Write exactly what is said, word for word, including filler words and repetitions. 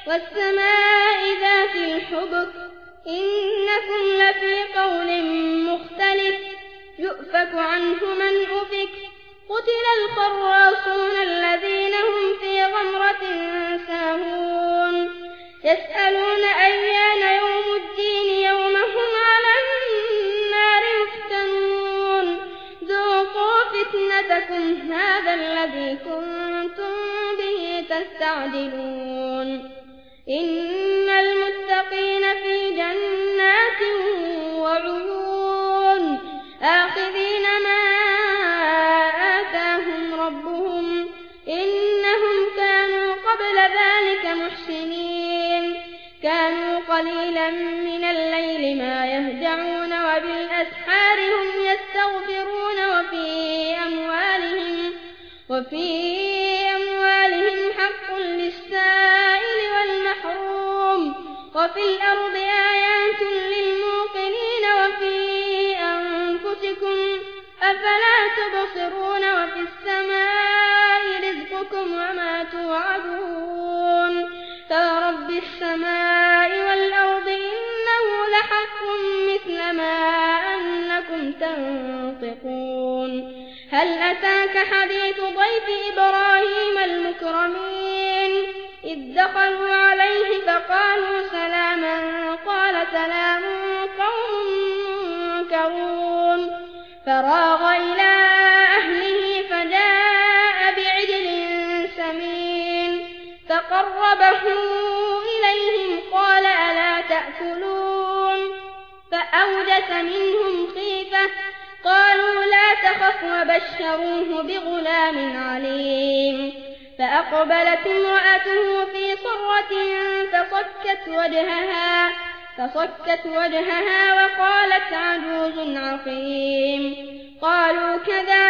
والسماء ذات الحبك إنكم لفي قول مختلف يؤفك عنه من أفك قتل الخراصون الذين هم في غمرة ساهون يسألون أيان يوم الدين يوم هم على النار يفتنون ذوقوا فتنتكم هذا الذي كنتم به تستعجلون إن المتقين في جنات وعيون آخذين ما آتاهم ربهم إنهم كانوا قبل ذلك محسنين كانوا قليلا من الليل ما يهجعون وبالأسحار هم يستغفرون وفي أموالهم وفي أموالهم حق للسائل والمحروم وفي الأرض آيات للموقنين وفي أنفسكم أفلا تبصرون وفي السماء رزقكم وما توعدون فرب السماء والأرض إنه لحق مثل ما أنكم تنطقون هل أتاك حديث ضيف إبراهيم المكرمين إذ دخلوا عليه فقالوا سلاما قال سلام قوم منكرون فراغ إلى أهله فجاء بعجل سمين فقربه إليهم قال ألا تأكلون فأوجس منهم خيفة قالوا لا تخف وبشروه بغلام عليم فأقبلت امرأته في صرة فصكت وجهها فصكت وجهها وقالت عجوز عقيم قالوا كذلك